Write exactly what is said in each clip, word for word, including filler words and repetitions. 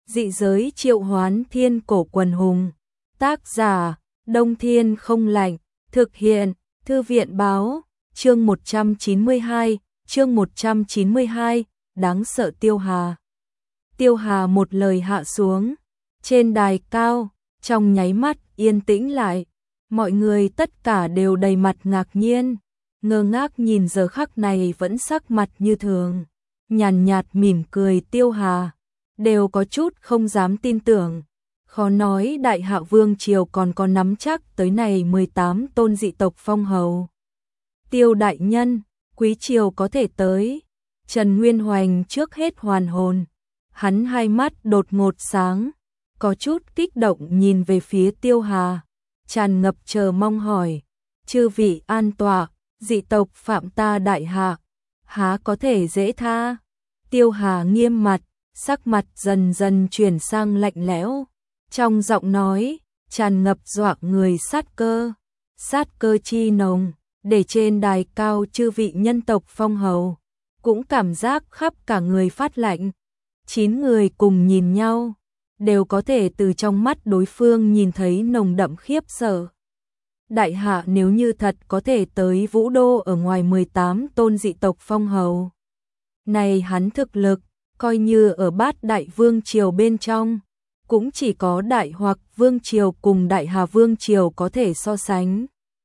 Dị giới triệu hoán thiên cổ quần hùng. Tác giả, Đông Thiên không lạnh. Thực hiện, Thư viện báo. Chương một trăm chín mươi hai, chương một trăm chín mươi hai, đáng sợ Tiêu Hà. Tiêu Hà một lời hạ xuống. Trên đài cao, trong nháy mắt yên tĩnh lại. Mọi người tất cả đều đầy mặt ngạc nhiên, ngơ ngác nhìn giờ khắc này vẫn sắc mặt như thường, nhàn nhạt, nhạt mỉm cười Tiêu Hà, đều có chút không dám tin tưởng. Khó nói Đại Hạ Vương triều còn có nắm chắc tới này mười tám tôn dị tộc phong hầu. Tiêu đại nhân, quý triều có thể tới. Trần Nguyên Hoành trước hết hoàn hồn, hắn hai mắt đột ngột sáng, có chút kích động nhìn về phía Tiêu Hà, tràn ngập chờ mong hỏi: chư vị an tọa, dị tộc phạm ta Đại Hạ, há có thể dễ tha? Tiêu Hà nghiêm mặt, sắc mặt dần dần chuyển sang lạnh lẽo, trong giọng nói tràn ngập dọa người sát cơ, sát cơ chi nồng, để trên đài cao chư vị nhân tộc phong hầu cũng cảm giác khắp cả người phát lạnh. Chín người cùng nhìn nhau, đều có thể từ trong mắt đối phương nhìn thấy nồng đậm khiếp sợ. Đại Hạ nếu như thật có thể tới Vũ Đô ở ngoài mười tám tôn dị tộc phong hầu, này hắn thực lực, coi như ở Bát Đại Vương triều bên trong, cũng chỉ có Đại hoặc Vương triều cùng Đại Hà Vương triều có thể so sánh.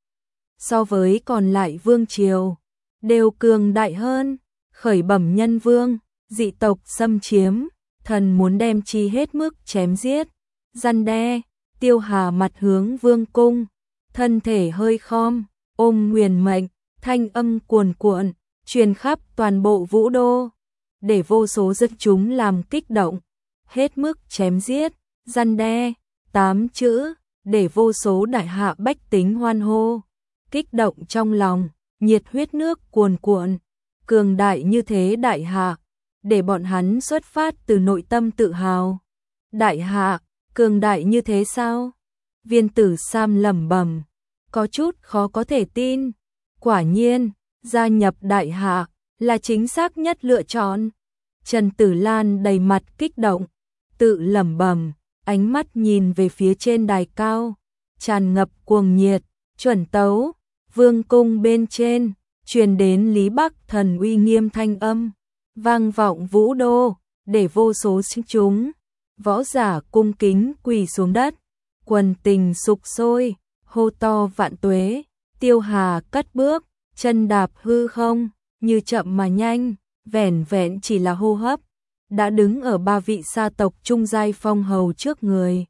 So với còn lại Vương triều, đều cường đại hơn. Khởi bẩm nhân vương, dị tộc xâm chiếm, thần muốn đem chi hết mức chém giết, răn đe. Tiêu Hà mặt hướng vương cung, thân thể hơi khom, ôm nguyền mệnh, thanh âm cuồn cuộn, truyền khắp toàn bộ Vũ Đô, để vô số dân chúng làm kích động. Hết mức chém giết, răn đe, tám chữ, để vô số Đại Hạ bách tính hoan hô, kích động trong lòng, nhiệt huyết nước cuồn cuộn. Cường đại như thế Đại Hạ, để bọn hắn xuất phát từ nội tâm tự hào. Đại Hạ, cường đại như thế sao? Viên Tử Sam lẩm bẩm, có chút khó có thể tin. Quả nhiên, gia nhập Đại Hạ là chính xác nhất lựa chọn. Trần Tử Lan đầy mặt kích động, tự lẩm bẩm, ánh mắt nhìn về phía trên đài cao, tràn ngập cuồng nhiệt. Chuẩn tấu, vương cung bên trên truyền đến Lý Bắc Thần uy nghiêm thanh âm, vang vọng Vũ Đô, để vô số sinh chúng, võ giả cung kính quỳ xuống đất, quần tình sục sôi, hô to vạn tuế. Tiêu Hà cất bước, chân đạp hư không, như chậm mà nhanh, vẻn vẹn chỉ là hô hấp, đã đứng ở ba vị sa tộc trung giai phong hầu trước người.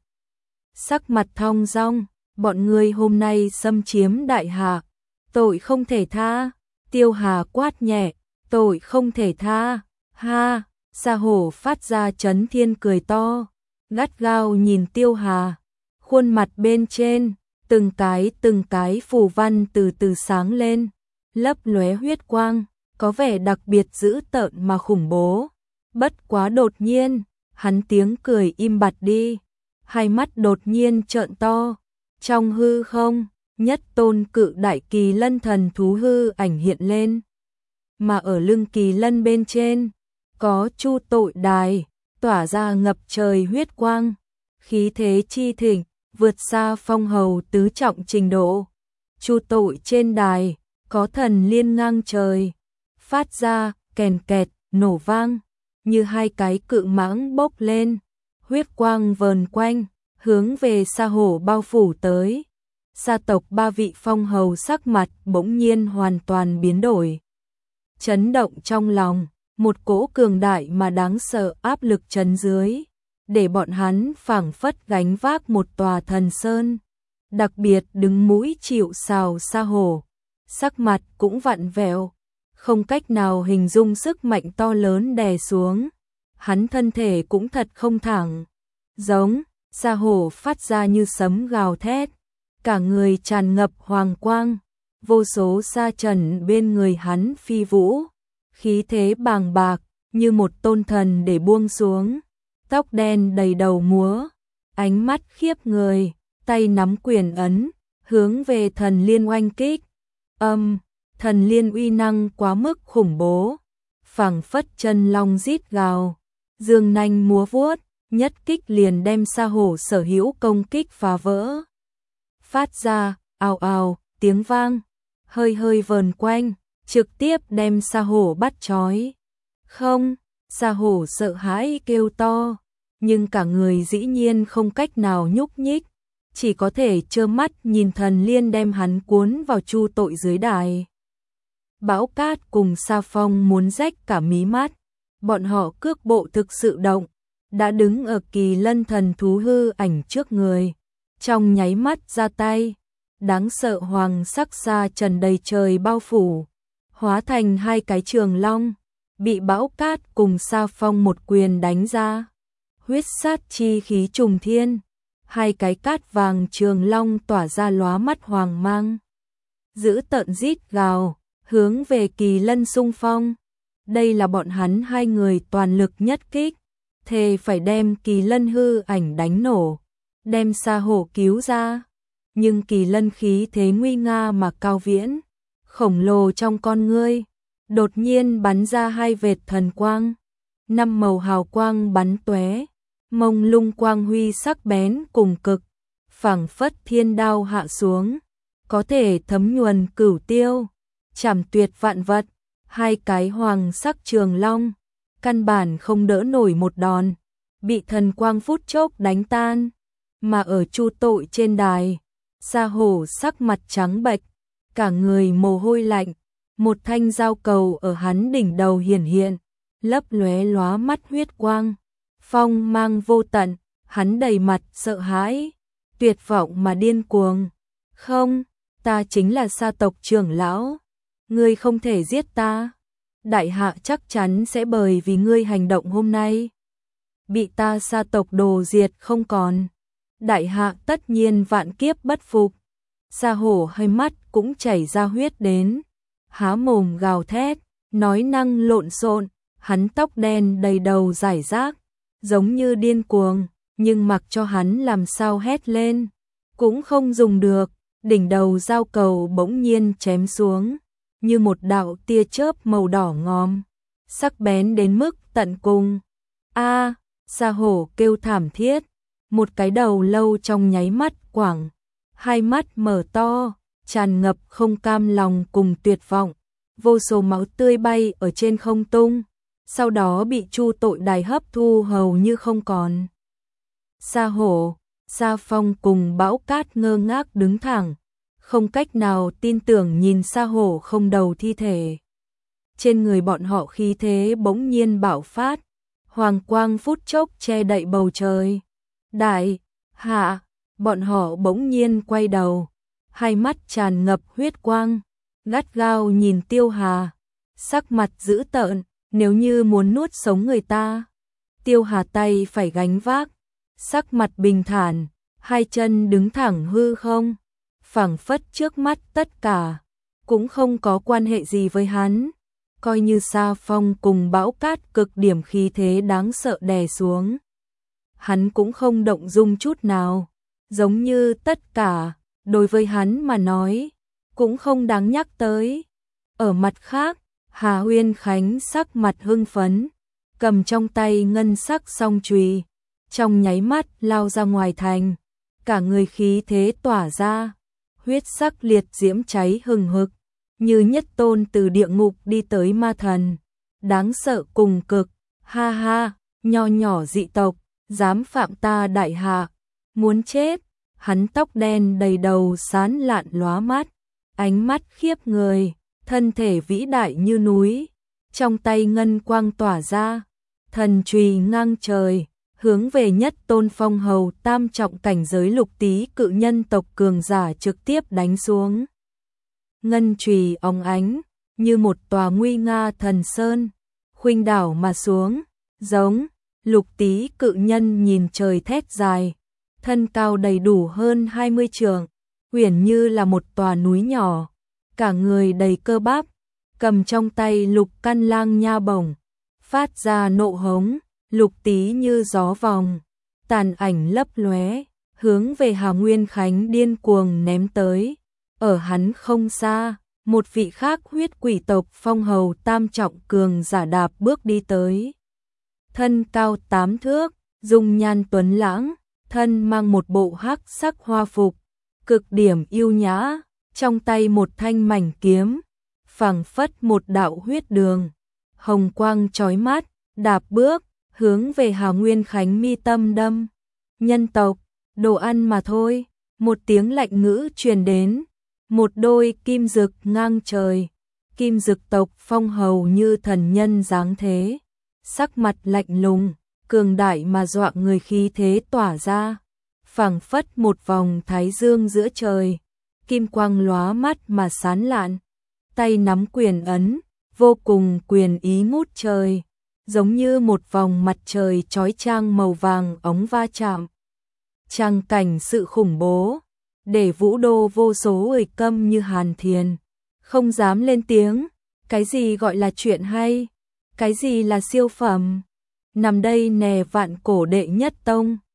Sắc mặt thong dong, bọn ngươi hôm nay xâm chiếm Đại Hạ, tội không thể tha. Tiêu Hà quát nhẹ, tội không thể tha. Ha, Sa Hổ phát ra chấn thiên cười to, gắt gao nhìn Tiêu Hà, khuôn mặt bên trên, từng cái từng cái phù văn từ từ sáng lên, lấp lóe huyết quang, có vẻ đặc biệt dữ tợn mà khủng bố. Bất quá đột nhiên, hắn tiếng cười im bặt đi, hai mắt đột nhiên trợn to, trong hư không, nhất tôn cự đại kỳ lân thần thú hư ảnh hiện lên, mà ở lưng kỳ lân bên trên có Chu Tội Đài, tỏa ra ngập trời huyết quang, khí thế chi thịnh, vượt xa phong hầu tứ trọng trình độ. Chu Tội trên đài có thần liên ngang trời, phát ra kèn kẹt nổ vang, như hai cái cự mãng bốc lên, huyết quang vờn quanh, hướng về Sa Hổ bao phủ tới. Sa tộc ba vị phong hầu sắc mặt bỗng nhiên hoàn toàn biến đổi. Chấn động trong lòng, một cỗ cường đại mà đáng sợ áp lực trấn dưới, để bọn hắn phảng phất gánh vác một tòa thần sơn. Đặc biệt đứng mũi chịu sào Sa Hổ, sắc mặt cũng vặn vẹo, không cách nào hình dung sức mạnh to lớn đè xuống. Hắn thân thể cũng thật không thẳng, giống. Sa Hổ phát ra như sấm gào thét, cả người tràn ngập hoàng quang, vô số sa trần bên người hắn phi vũ, khí thế bàng bạc, như một tôn thần để buông xuống, tóc đen đầy đầu múa, ánh mắt khiếp người, tay nắm quyền ấn, hướng về thần liên oanh kích. Âm, thần liên uy năng quá mức khủng bố, phảng phất chân long rít gào, dương nanh múa vuốt, nhất kích liền đem Sa Hổ sở hữu công kích phá vỡ. Phát ra, ào ào, tiếng vang, hơi hơi vờn quanh, trực tiếp đem Sa Hổ bắt trói. Không, Sa Hổ sợ hãi kêu to, nhưng cả người dĩ nhiên không cách nào nhúc nhích, chỉ có thể trơ mắt nhìn Thần Liên đem hắn cuốn vào chu tội dưới đài. Bão Cát cùng Sa Phong muốn rách cả mí mắt, bọn họ cước bộ thực sự động, đã đứng ở Kỳ Lân thần thú hư ảnh trước người, trong nháy mắt ra tay, đáng sợ hoàng sắc sa trần đầy trời bao phủ, hóa thành hai cái trường long, bị Bão Cát cùng Sa Phong một quyền đánh ra. Huyết sát chi khí trùng thiên, hai cái cát vàng trường long tỏa ra lóa mắt hoàng mang, giữ tợn rít gào, hướng về Kỳ Lân xung phong. Đây là bọn hắn hai người toàn lực nhất kích, thề phải đem Kỳ Lân hư ảnh đánh nổ, đem Sa Hổ cứu ra. Nhưng Kỳ Lân khí thế nguy nga mà cao viễn, khổng lồ trong con ngươi, đột nhiên bắn ra hai vệt thần quang, năm màu hào quang bắn tóe, mông lung quang huy sắc bén cùng cực, phảng phất thiên đao hạ xuống, có thể thấm nhuần cửu tiêu, chảm tuyệt vạn vật. Hai cái hoàng sắc trường long, căn bản không đỡ nổi một đòn, bị thần quang phút chốc đánh tan. Mà ở chu tội trên đài, Sa Hổ sắc mặt trắng bệch, cả người mồ hôi lạnh, một thanh dao cầu ở hắn đỉnh đầu hiển hiện, lấp lóe lóa mắt huyết quang, phong mang vô tận, hắn đầy mặt sợ hãi, tuyệt vọng mà điên cuồng. Không, ta chính là Sa tộc trưởng lão, ngươi không thể giết ta. Đại hạ chắc chắn sẽ bởi vì ngươi hành động hôm nay bị ta Sa tộc đồ diệt không còn. Đại hạ tất nhiên vạn kiếp bất phục. Sa Hổ hơi mắt cũng chảy ra huyết đến, há mồm gào thét, nói năng lộn xộn, hắn tóc đen đầy đầu rải rác, giống như điên cuồng, nhưng mặc cho hắn làm sao hét lên cũng không dùng được. Đỉnh đầu dao cầu bỗng nhiên chém xuống, như một đạo tia chớp màu đỏ ngòm, sắc bén đến mức tận cùng. A, Sa Hổ kêu thảm thiết, một cái đầu lâu trong nháy mắt quảng, hai mắt mở to, tràn ngập không cam lòng cùng tuyệt vọng, vô số máu tươi bay ở trên không tung, sau đó bị chu tội đài hấp thu hầu như không còn. Sa Hổ, Sa Phong cùng Bão Cát ngơ ngác đứng thẳng, không cách nào tin tưởng nhìn Sa Hổ không đầu thi thể. Trên người bọn họ khí thế bỗng nhiên bạo phát, hoàng quang phút chốc che đậy bầu trời. Đại hạ, bọn họ bỗng nhiên quay đầu, hai mắt tràn ngập huyết quang, gắt gao nhìn Tiêu Hà, sắc mặt dữ tợn, nếu như muốn nuốt sống người ta, Tiêu Hà tay phải gánh vác, sắc mặt bình thản, hai chân đứng thẳng hư không, phảng phất trước mắt tất cả cũng không có quan hệ gì với hắn. Coi như Sa Phong cùng Bão Cát cực điểm khí thế đáng sợ đè xuống, hắn cũng không động dung chút nào, giống như tất cả đối với hắn mà nói cũng không đáng nhắc tới. Ở mặt khác, Hà Uyên Khánh sắc mặt hưng phấn, cầm trong tay ngân sắc song chùy, trong nháy mắt lao ra ngoài thành, cả người khí thế tỏa ra, huyết sắc liệt diễm cháy hừng hực, như nhất tôn từ địa ngục đi tới ma thần, đáng sợ cùng cực. Ha ha, nho nhỏ dị tộc, dám phạm ta đại hạ, muốn chết. Hắn tóc đen đầy đầu sán lạn lóa mắt, ánh mắt khiếp người, thân thể vĩ đại như núi, trong tay ngân quang tỏa ra, thần chùy ngang trời, hướng về nhất tôn phong hầu tam trọng cảnh giới lục tý cự nhân tộc cường giả trực tiếp đánh xuống. Ngân chùy óng ánh, như một tòa nguy nga thần sơn, khuynh đảo mà xuống, giống. Lục tý cự nhân nhìn trời thét dài, thân cao đầy đủ hơn hai mươi trượng, uyển như là một tòa núi nhỏ, cả người đầy cơ bắp, cầm trong tay lục căn lang nha bổng, phát ra nộ hống, lục tý như gió vòng, tàn ảnh lấp lóe, hướng về Hà Nguyên Khánh điên cuồng ném tới. Ở hắn không xa, một vị khác huyết quỷ tộc phong hầu tam trọng cường giả đạp bước đi tới. Thân cao tám thước, dung nhan tuấn lãng, thân mang một bộ hắc sắc hoa phục, cực điểm yêu nhã, trong tay một thanh mảnh kiếm, phảng phất một đạo huyết đường, hồng quang chói mắt, đạp bước, hướng về Hà Nguyên Khánh mi tâm đâm. Nhân tộc, đồ ăn mà thôi, một tiếng lạnh ngữ truyền đến, một đôi kim dực ngang trời, kim dực tộc phong hầu như thần nhân dáng thế, sắc mặt lạnh lùng, cường đại mà dọa người khí thế tỏa ra, phảng phất một vòng thái dương giữa trời, kim quang lóa mắt mà sán lạn, tay nắm quyền ấn, vô cùng quyền ý ngút trời, giống như một vòng mặt trời chói chang màu vàng óng va chạm. Trang cảnh sự khủng bố, để Vũ Đô vô số người câm như hàn thiền, không dám lên tiếng, cái gì gọi là chuyện hay, cái gì là siêu phẩm, nằm đây nè vạn cổ đệ nhất tông.